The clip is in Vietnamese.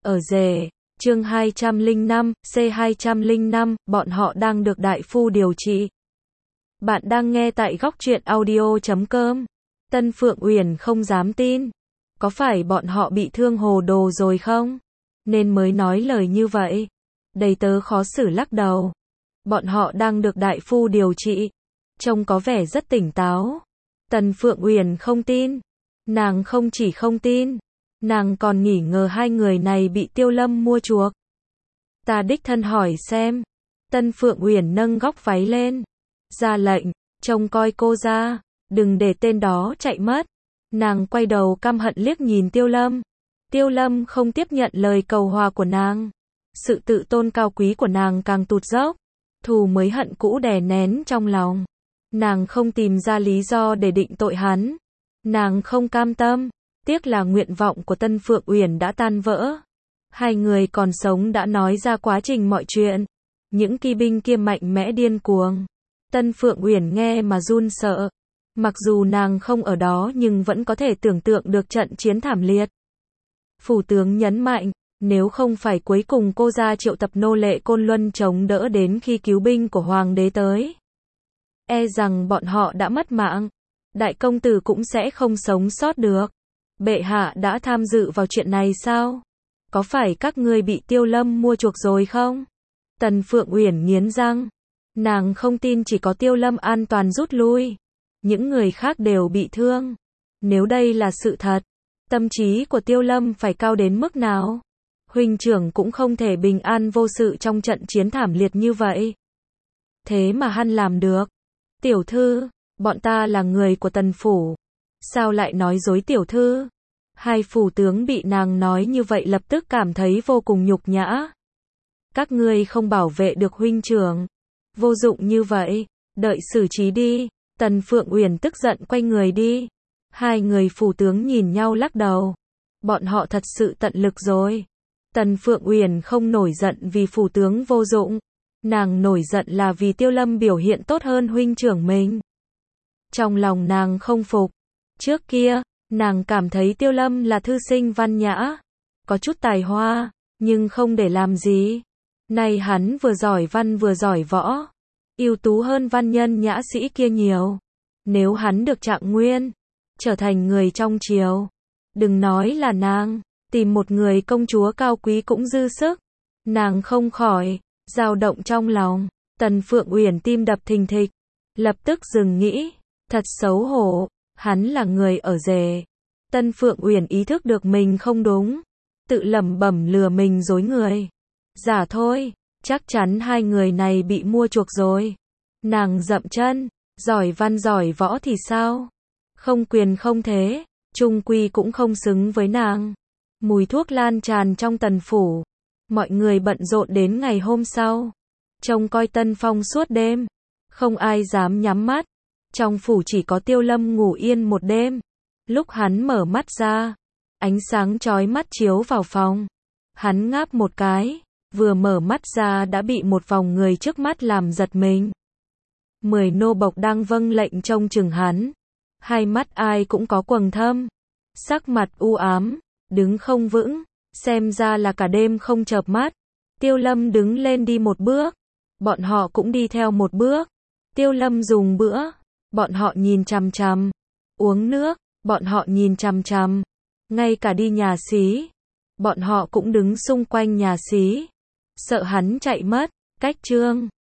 Ở rể, chương 205, C205, bọn họ đang được đại phu điều trị. Bạn đang nghe tại góc truyện audio.com. Tân Phượng Uyển không dám tin. Có phải bọn họ bị thương hồ đồ rồi không? Nên mới nói lời như vậy. Đầy tớ khó xử lắc đầu. Bọn họ đang được đại phu điều trị. Trông có vẻ rất tỉnh táo. Tần Phượng Uyển không tin. Nàng không chỉ không tin, nàng còn nghi ngờ hai người này bị Tiêu Lâm mua chuộc. Ta đích thân hỏi xem. Tân Phượng Uyển nâng góc váy lên, ra lệnh, trông coi cô ra, đừng để tên đó chạy mất. Nàng quay đầu căm hận liếc nhìn Tiêu Lâm. Tiêu Lâm không tiếp nhận lời cầu hòa của nàng. Sự tự tôn cao quý của nàng càng tụt dốc. Thù mới hận cũ đè nén trong lòng. Nàng không tìm ra lý do để định tội hắn. Nàng không cam tâm, tiếc là nguyện vọng của Tân Phượng Uyển đã tan vỡ. Hai người còn sống đã nói ra quá trình mọi chuyện. Những kỵ binh kia mạnh mẽ điên cuồng. Tân Phượng Uyển nghe mà run sợ. Mặc dù nàng không ở đó nhưng vẫn có thể tưởng tượng được trận chiến thảm liệt. Phủ tướng nhấn mạnh, nếu không phải cuối cùng cô ra triệu tập nô lệ Côn Luân chống đỡ đến khi cứu binh của Hoàng đế tới, e rằng bọn họ đã mất mạng. Đại công tử cũng sẽ không sống sót được. Bệ hạ đã tham dự vào chuyện này sao? Có phải các ngươi bị Tiêu Lâm mua chuộc rồi không? Tần Phượng Uyển nghiến răng. Nàng không tin chỉ có Tiêu Lâm an toàn rút lui. Những người khác đều bị thương. Nếu đây là sự thật, tâm trí của Tiêu Lâm phải cao đến mức nào? Huynh trưởng cũng không thể bình an vô sự trong trận chiến thảm liệt như vậy. Thế mà hắn làm được. Tiểu thư, bọn ta là người của Tần phủ. Sao lại nói dối tiểu thư? Hai phủ tướng bị nàng nói như vậy lập tức cảm thấy vô cùng nhục nhã. Các ngươi không bảo vệ được huynh trưởng. Vô dụng như vậy, đợi xử trí đi. Tần Phượng Uyển tức giận quay người đi. Hai người phủ tướng nhìn nhau lắc đầu. Bọn họ thật sự tận lực rồi. Tần Phượng Uyển không nổi giận vì phủ tướng vô dụng. Nàng nổi giận là vì Tiêu Lâm biểu hiện tốt hơn huynh trưởng mình. Trong lòng nàng không phục. Trước kia, nàng cảm thấy Tiêu Lâm là thư sinh văn nhã, có chút tài hoa, nhưng không để làm gì. Nay hắn vừa giỏi văn vừa giỏi võ, ưu tú hơn văn nhân nhã sĩ kia nhiều. Nếu hắn được trạng nguyên, trở thành người trong triều, đừng nói là nàng, tìm một người công chúa cao quý cũng dư sức. Nàng không khỏi dao động trong lòng. Tần Phượng Uyển tim đập thình thịch, lập tức dừng nghĩ. Thật xấu hổ, hắn là người ở rể. Tân Phượng Uyển ý thức được mình không đúng, tự lẩm bẩm lừa mình dối người. Giả thôi, chắc chắn hai người này bị mua chuộc rồi. Nàng dậm chân, giỏi văn giỏi võ thì sao? Không quyền không thế, chung quy cũng không xứng với nàng. Mùi thuốc lan tràn trong Tần phủ. Mọi người bận rộn đến ngày hôm sau. Trông coi Tân Phong suốt đêm. Không ai dám nhắm mắt. Trong phủ chỉ có Tiêu Lâm ngủ yên một đêm. Lúc hắn mở mắt ra, ánh sáng chói mắt chiếu vào phòng. Hắn ngáp một cái, vừa mở mắt ra đã bị một vòng người trước mắt làm giật mình. 10 nô bộc đang vâng lệnh trông chừng hắn. Hai mắt ai cũng có quầng thâm, sắc mặt u ám, đứng không vững, xem ra là cả đêm không chợp mắt. Tiêu Lâm đứng lên đi một bước, bọn họ cũng đi theo một bước. Tiêu Lâm dùng bữa, bọn họ nhìn chằm chằm. Uống nước, bọn họ nhìn chằm chằm. Ngay cả đi nhà xí, bọn họ cũng đứng xung quanh nhà xí. Sợ hắn chạy mất. Cách chương